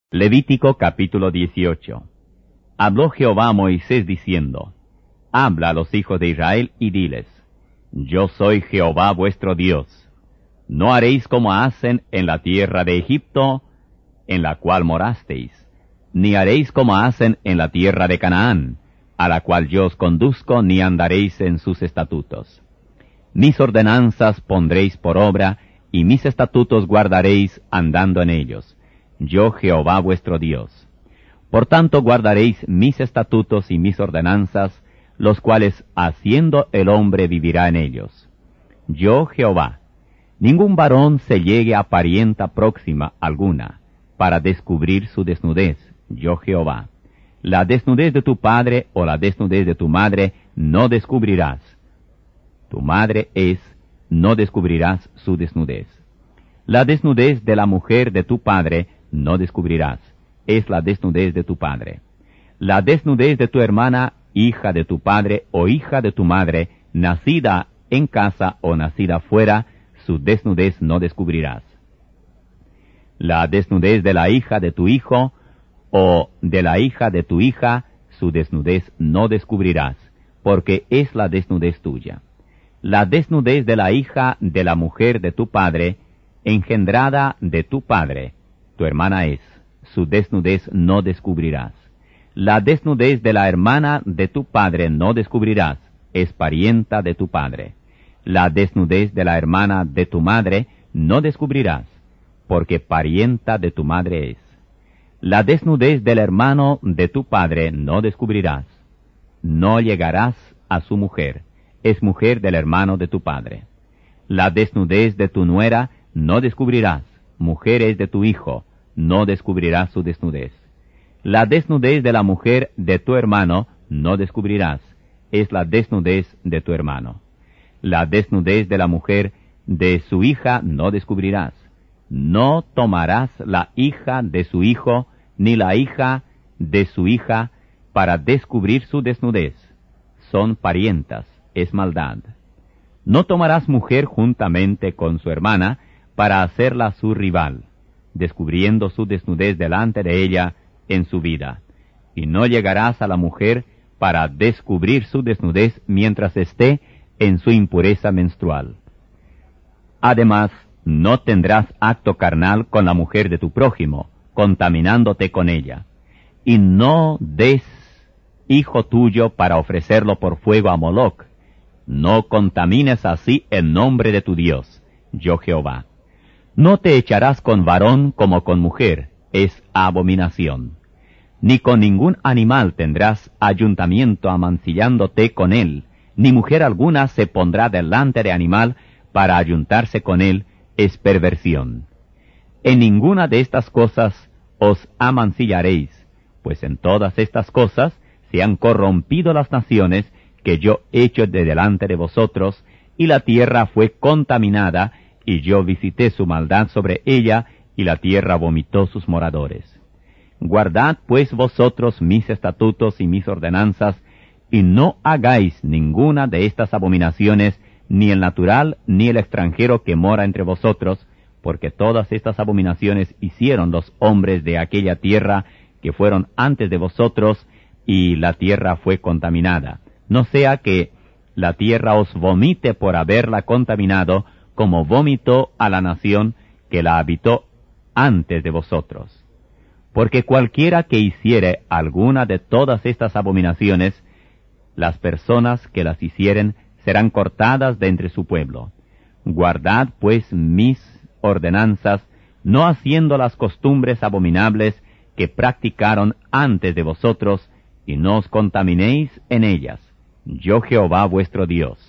Levítico capítulo 18. Habló Jehová a Moisés diciendo: Habla a los hijos de Israel y diles: Yo soy Jehová vuestro Dios. No haréis como hacen en la tierra de Egipto, en la cual morasteis, ni haréis como hacen en la tierra de Canaán, a la cual yo os conduzco, ni andaréis en sus estatutos. Mis ordenanzas pondréis por obra, y mis estatutos guardaréis andando en ellos. Yo Jehová vuestro Dios. Por tanto guardaréis mis estatutos y mis ordenanzas, los cuales haciendo el hombre vivirá en ellos. Yo Jehová. Ningún varón se llegue a parienta próxima alguna, para descubrir su desnudez. Yo Jehová. La desnudez de tu padre o la desnudez de tu madre no descubrirás. Tu madre es, no descubrirás su desnudez. La desnudez de la mujer de tu padre no descubrirás, es la desnudez de tu padre. La desnudez de tu hermana, hija de tu padre o hija de tu madre, nacida en casa o nacida fuera, su desnudez no descubrirás. La desnudez de la hija de tu hijo o de la hija de tu hija, su desnudez no descubrirás, porque es la desnudez tuya. La desnudez de la hija de la mujer de tu padre, engendrada de tu padre, tu hermana es, su desnudez no descubrirás. La desnudez de la hermana de tu padre no descubrirás, es parienta de tu padre. La desnudez de la hermana de tu madre no descubrirás, porque parienta de tu madre es. La desnudez del hermano de tu padre no descubrirás. No llegarás a su mujer, es mujer del hermano de tu padre. La desnudez de tu nuera no descubrirás, mujer es de tu hijo, no descubrirás su desnudez. La desnudez de la mujer de tu hermano no descubrirás, es la desnudez de tu hermano. La desnudez de la mujer de su hija no descubrirás. No tomarás la hija de su hijo, ni la hija de su hija, para descubrir su desnudez. Son parientas, es maldad. No tomarás mujer juntamente con su hermana, para hacerla su rival, descubriendo su desnudez delante de ella en su vida. Y no llegarás a la mujer para descubrir su desnudez mientras esté en su impureza menstrual. Además, no tendrás acto carnal con la mujer de tu prójimo, contaminándote con ella. Y no des hijo tuyo para ofrecerlo por fuego a Moloc. No contamines así el nombre de tu Dios, yo Jehová. No te echarás con varón como con mujer, es abominación. Ni con ningún animal tendrás ayuntamiento amancillándote con él, ni mujer alguna se pondrá delante de animal para ayuntarse con él, es perversión. En ninguna de estas cosas os amancillaréis, pues en todas estas cosas se han corrompido las naciones que yo echo de delante de vosotros, y la tierra fue contaminada, y yo visité su maldad sobre ella, y la tierra vomitó sus moradores. Guardad pues vosotros mis estatutos y mis ordenanzas, y no hagáis ninguna de estas abominaciones, ni el natural ni el extranjero que mora entre vosotros, porque todas estas abominaciones hicieron los hombres de aquella tierra que fueron antes de vosotros, y la tierra fue contaminada. No sea que la tierra os vomite por haberla contaminado, como vomitó a la nación que la habitó antes de vosotros. Porque cualquiera que hiciere alguna de todas estas abominaciones, las personas que las hicieren serán cortadas de entre su pueblo. Guardad pues mis ordenanzas, no haciendo las costumbres abominables que practicaron antes de vosotros, y no os contaminéis en ellas. Yo Jehová vuestro Dios.